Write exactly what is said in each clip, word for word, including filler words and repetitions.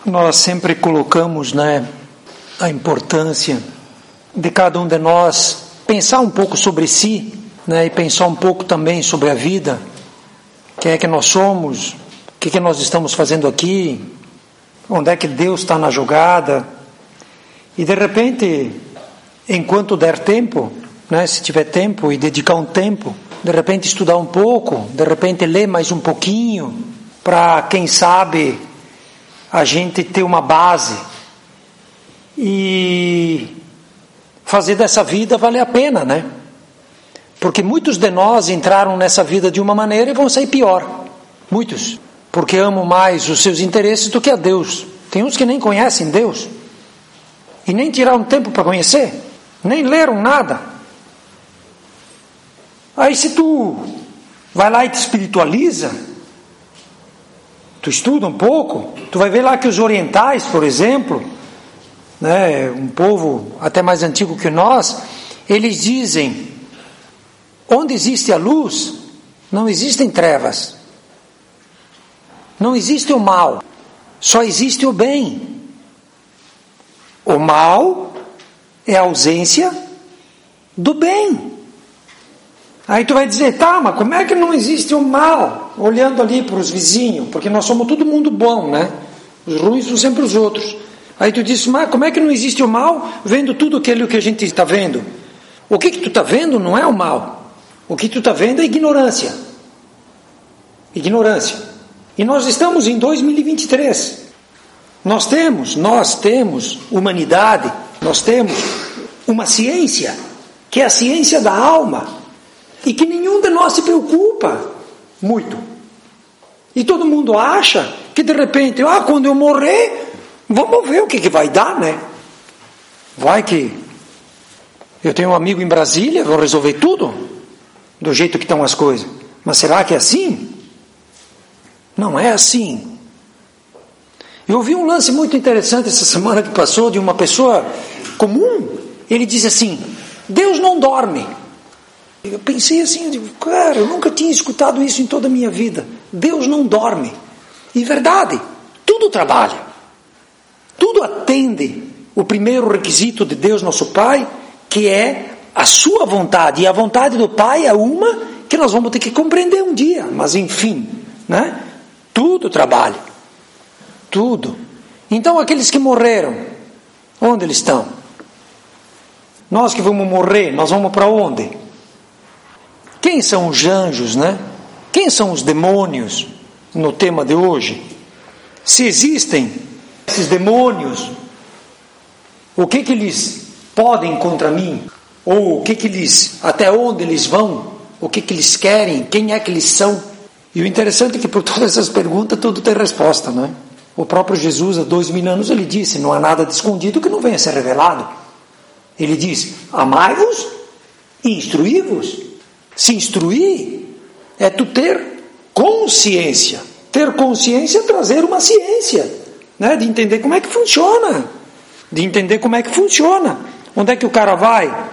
Nós sempre colocamos, né, a importância de cada um de nós pensar um pouco sobre si, né, e pensar um pouco também sobre a vida. Quem é que nós somos? O que é que nós estamos fazendo aqui? Onde é que Deus está na jogada? E de repente, enquanto der tempo, né, se tiver tempo e dedicar um tempo, de repente estudar um pouco, de repente ler mais um pouquinho, para quem sabe a gente ter uma base e fazer dessa vida valer a pena, né? Porque muitos de nós entraram nessa vida de uma maneira e vão sair pior. Muitos. Porque amam mais os seus interesses do que a Deus. Tem uns que nem conhecem Deus. E nem tiraram tempo para conhecer. Nem leram nada. Aí se tu vai lá e te espiritualiza, tu estuda um pouco, tu vai ver lá que os orientais, por exemplo, né, um povo até mais antigo que nós, eles dizem: onde existe a luz, não existem trevas. Não existe o mal, só existe o bem. O mal é a ausência do bem. Aí tu vai dizer: tá, mas como é que não existe o mal? Olhando ali para os vizinhos, porque nós somos todo mundo bom, né? Os ruins são sempre os outros. Aí tu diz: mas como é que não existe o mal, vendo tudo aquilo que a gente está vendo? O que que tu está vendo não é o mal. O que tu está vendo é ignorância. Ignorância. E nós estamos em dois mil e vinte e três. Nós temos, nós temos humanidade, nós temos uma ciência, que é a ciência da alma, e que nenhum de nós se preocupa muito. E todo mundo acha que de repente, ah, quando eu morrer, vamos ver o que, que vai dar, né? Vai que eu tenho um amigo em Brasília, vou resolver tudo do jeito que estão as coisas. Mas será que é assim? Não é assim. Eu ouvi um lance muito interessante essa semana que passou, de uma pessoa comum. Ele diz assim: Deus não dorme. Eu pensei assim, eu digo, cara, eu nunca tinha escutado isso em toda a minha vida. Deus não dorme. E verdade, tudo trabalha. Tudo atende o primeiro requisito de Deus, nosso Pai, que é a sua vontade. E a vontade do Pai é uma que nós vamos ter que compreender um dia. Mas enfim, né? Tudo trabalha. Tudo. Então aqueles que morreram, onde eles estão? Nós que vamos morrer, nós vamos para onde? Quem são os anjos, né? Quem são os demônios no tema de hoje? Se existem esses demônios, o que que eles podem contra mim? Ou o que que eles, até onde eles vão? O que que eles querem? Quem é que eles são? E o interessante é que por todas essas perguntas tudo tem resposta, não é? O próprio Jesus, há dois mil anos, ele disse: não há nada de escondido que não venha a ser revelado. Ele diz: amai-vos e instruí-vos. Se instruir é tu ter consciência. Ter consciência é trazer uma ciência, né? De entender como é que funciona. De entender como é que funciona. Onde é que o cara vai?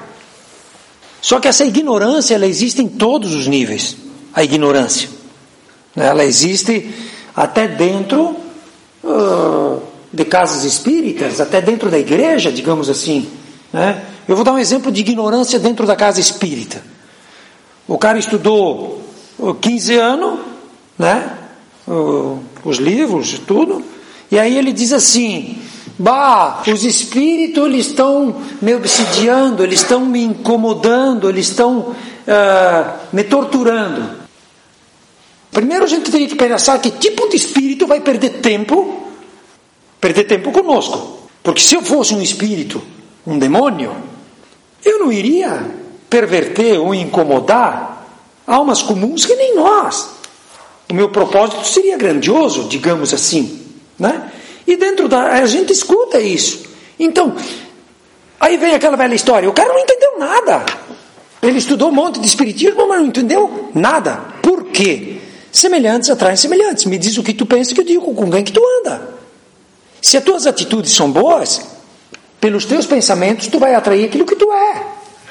Só que essa ignorância, ela existe em todos os níveis. A ignorância. Ela existe até dentro uh, de casas espíritas, até dentro da igreja, digamos assim, né? Eu vou dar um exemplo de ignorância dentro da casa espírita. O cara estudou quinze anos, né? Uh, os livros e tudo, e aí ele diz assim: bah, os espíritos eles estão me obsidiando, eles estão me incomodando, eles estão uh, me torturando. Primeiro a gente teria que pensar que tipo de espírito vai perder tempo, perder tempo conosco. Porque se eu fosse um espírito, um demônio, eu não iria perverter ou incomodar almas comuns que nem nós. O meu propósito seria grandioso, digamos assim, né? E dentro da... a gente escuta isso. Então, aí vem aquela velha história, o cara não entendeu nada. Ele estudou um monte de espiritismo, mas não entendeu nada. Por quê? Semelhantes atraem semelhantes. Me diz o que tu pensa que eu digo com quem que tu anda. Se as tuas atitudes são boas, pelos teus pensamentos tu vai atrair aquilo que tu é. Ah,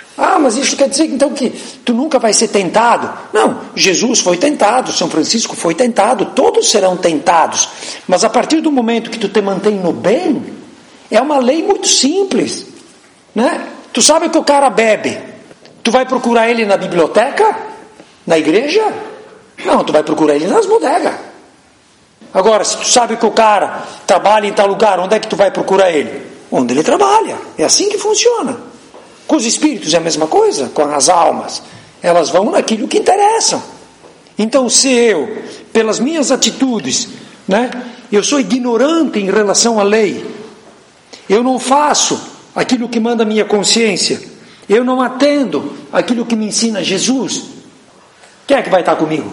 mas isso quer dizer então que tu nunca vai ser tentado. Não, Jesus foi tentado, São Francisco foi tentado, todos serão tentados. Mas a partir do momento que tu te mantém no bem, é uma lei muito simples, né? Tu sabe que o cara bebe, tu vai procurar ele na biblioteca? Na igreja? Não, tu vai procurar ele nas bodegas. Agora, se tu sabe que o cara trabalha em tal lugar, onde é que tu vai procurar ele? Onde ele trabalha. É assim que funciona. Com os espíritos é a mesma coisa, com as almas. Elas vão naquilo que interessam. Então, se eu, pelas minhas atitudes, né, eu sou ignorante em relação à lei, eu não faço aquilo que manda a minha consciência, eu não atendo aquilo que me ensina Jesus, quem é que vai estar comigo?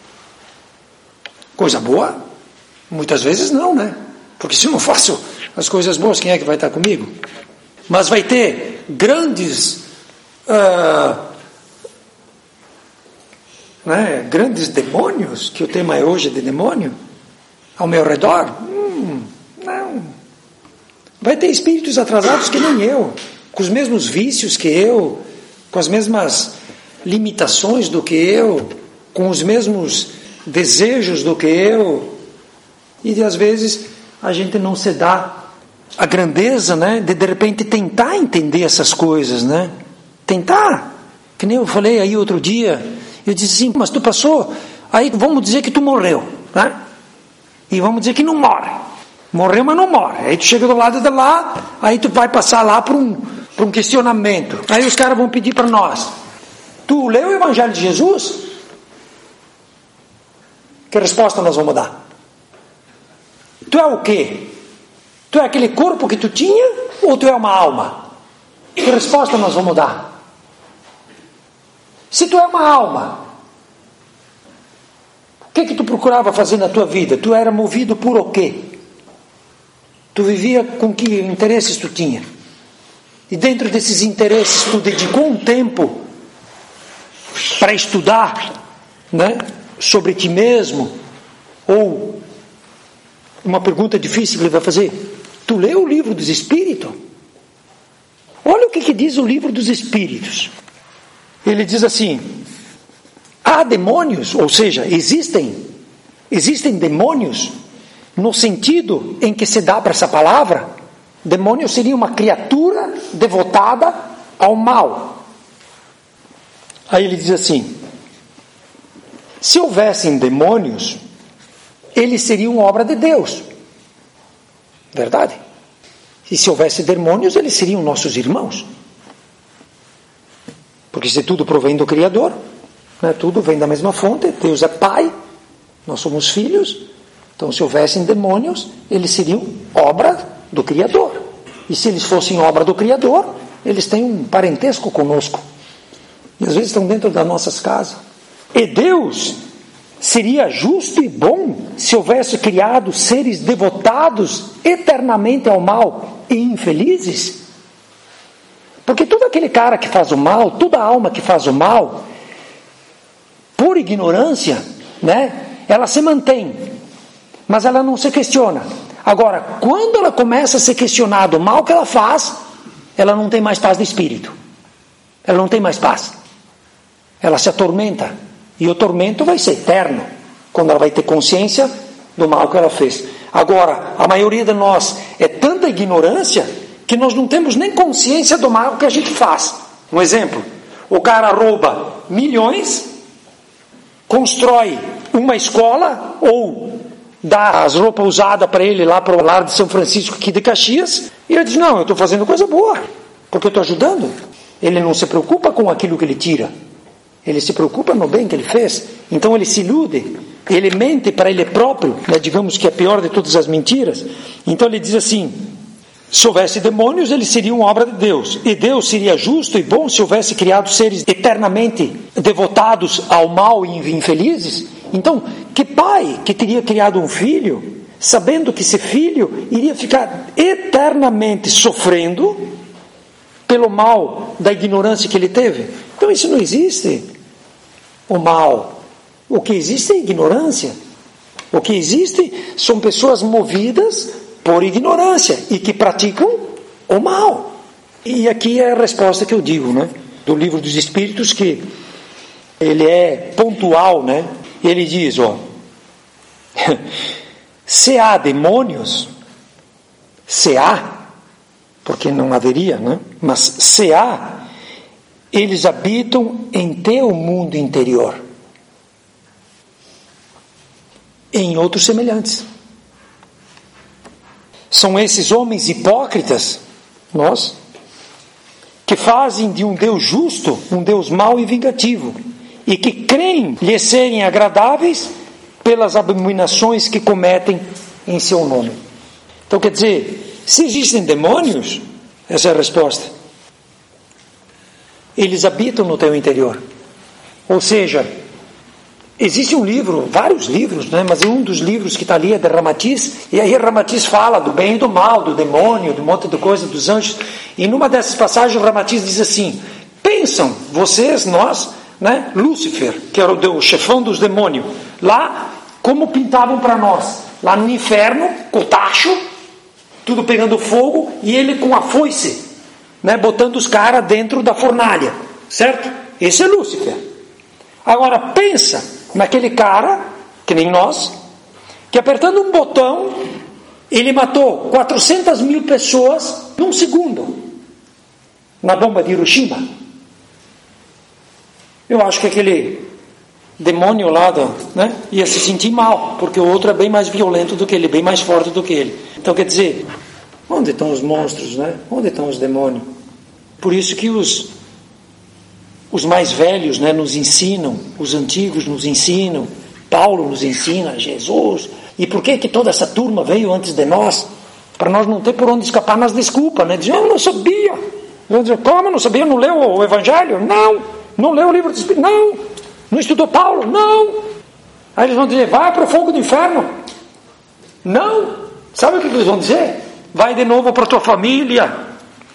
Coisa boa? Muitas vezes não, né? Porque se eu não faço as coisas boas, quem é que vai estar comigo? Mas vai ter grandes uh, né, grandes demônios, que o tema é hoje de demônio, ao meu redor? Hum, não. Vai ter espíritos atrasados que nem eu, com os mesmos vícios que eu, com as mesmas limitações do que eu, com os mesmos desejos do que eu, e às vezes a gente não se dá a grandeza, né, de de repente tentar entender essas coisas, né, tentar, que nem eu falei aí outro dia, eu disse assim, mas tu passou, aí vamos dizer que tu morreu, né, e vamos dizer que não morre, morreu mas não morre, aí tu chega do lado de lá, aí tu vai passar lá para um, para um questionamento, aí os caras vão pedir para nós, tu leu o Evangelho de Jesus? Que resposta nós vamos dar? Tu é o quê? Tu é aquele corpo que tu tinha ou tu é uma alma? Que resposta nós vamos dar? Se tu é uma alma, o que que tu procurava fazer na tua vida? Tu era movido por o quê? Tu vivia com que interesses tu tinha? E dentro desses interesses tu dedicou um tempo para estudar, né, sobre ti mesmo? Ou uma pergunta difícil que ele vai fazer, tu leu o livro dos Espíritos? Olha o que, que diz o livro dos Espíritos. Ele diz assim, há demônios, ou seja, existem, existem demônios, no sentido em que se dá para essa palavra, demônio seria uma criatura devotada ao mal. Aí ele diz assim, se houvessem demônios, eles seriam obra de Deus. Verdade? E se houvesse demônios, eles seriam nossos irmãos. Porque se tudo provém do Criador, né, tudo vem da mesma fonte, Deus é Pai, nós somos filhos, então se houvessem demônios, eles seriam obra do Criador. E se eles fossem obra do Criador, eles têm um parentesco conosco. E às vezes estão dentro das nossas casas. E Deus seria justo e bom se houvesse criado seres devotados eternamente ao mal e infelizes? Porque todo aquele cara que faz o mal, toda alma que faz o mal, por ignorância, né, ela se mantém, mas ela não se questiona. Agora, quando ela começa a ser questionada o mal que ela faz, ela não tem mais paz de espírito. Ela não tem mais paz. Ela se atormenta. E o tormento vai ser eterno, quando ela vai ter consciência do mal que ela fez. Agora, a maioria de nós é tanta ignorância que nós não temos nem consciência do mal que a gente faz. Um exemplo, o cara rouba milhões, constrói uma escola ou dá as roupas usadas para ele lá para o lar de São Francisco aqui de Caxias, e ele diz, não, eu estou fazendo coisa boa, porque eu estou ajudando. Ele não se preocupa com aquilo que ele tira. Ele se preocupa no bem que ele fez. Então ele se ilude, ele mente para ele próprio, né? Digamos que é a pior de todas as mentiras. Então ele diz assim, se houvesse demônios, eles seriam obra de Deus, e Deus seria justo e bom se houvesse criado seres eternamente devotados ao mal e infelizes. Então, que pai que teria criado um filho, sabendo que esse filho iria ficar eternamente sofrendo pelo mal da ignorância que ele teve? Então isso não existe, o mal. O que existe é ignorância. O que existe são pessoas movidas por ignorância e que praticam o mal. E aqui é a resposta que eu digo, né? do Livro dos Espíritos, que ele é pontual, né? Ele diz, ó, se há demônios, se há, porque não haveria, né? Mas se há, eles habitam em teu mundo interior, em outros semelhantes. São esses homens hipócritas, nós, que fazem de um Deus justo um Deus mau e vingativo, e que creem lhe serem agradáveis pelas abominações que cometem em seu nome. Então, quer dizer, se existem demônios, essa é a resposta. Eles habitam no teu interior. Ou seja, existe um livro, vários livros, né? Mas um dos livros que está ali é de Ramatiz, e aí Ramatiz fala do bem e do mal, do demônio, de um monte de coisa, dos anjos, e numa dessas passagens Ramatiz diz assim: pensam, vocês, nós, né? Lúcifer, que era o, o chefão dos demônios, lá, como pintavam para nós, lá no inferno, com o tacho, tudo pegando fogo, e ele com a foice, né? Botando os caras dentro da fornalha, certo? Esse é Lúcifer. Agora pensa naquele cara, que nem nós, que apertando um botão, ele matou quatrocentas mil pessoas num segundo, na bomba de Hiroshima. Eu acho que aquele demônio lá, do, né, ia se sentir mal, porque o outro é bem mais violento do que ele, bem mais forte do que ele. Então, quer dizer, onde estão os monstros, né? Onde estão os demônios? Por isso que os Os mais velhos, né, nos ensinam, os antigos nos ensinam, Paulo nos ensina, Jesus. E por que que toda essa turma veio antes de nós? Para nós não ter por onde escapar nas desculpas, né? Dizer, eu não sabia. Eu dizer, como não sabia? Não leu o Evangelho? Não. Não leu o livro do Espírito? Não. Não estudou Paulo? Não. Aí eles vão dizer, vai para o fogo do inferno? Não. Sabe o que eles vão dizer? Vai de novo para a tua família.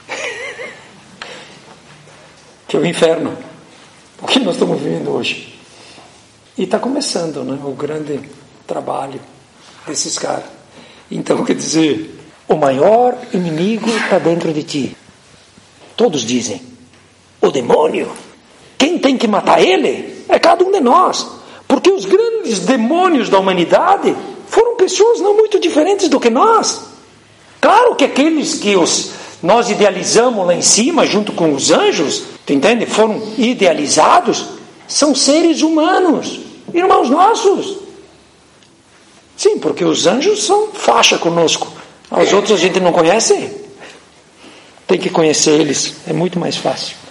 Que é o inferno, o que nós estamos vivendo hoje. E está começando, né, o grande trabalho desses caras. Então, quer dizer, o maior inimigo está dentro de ti. Todos dizem, o demônio. Quem tem que matar ele é cada um de nós. Porque os grandes demônios da humanidade foram pessoas não muito diferentes do que nós. Claro que aqueles que os, nós idealizamos lá em cima, junto com os anjos, tu entende? Foram idealizados, são seres humanos, irmãos nossos. Sim, porque os anjos são faixa conosco. Os outros a gente não conhece. Tem que conhecer eles, é muito mais fácil.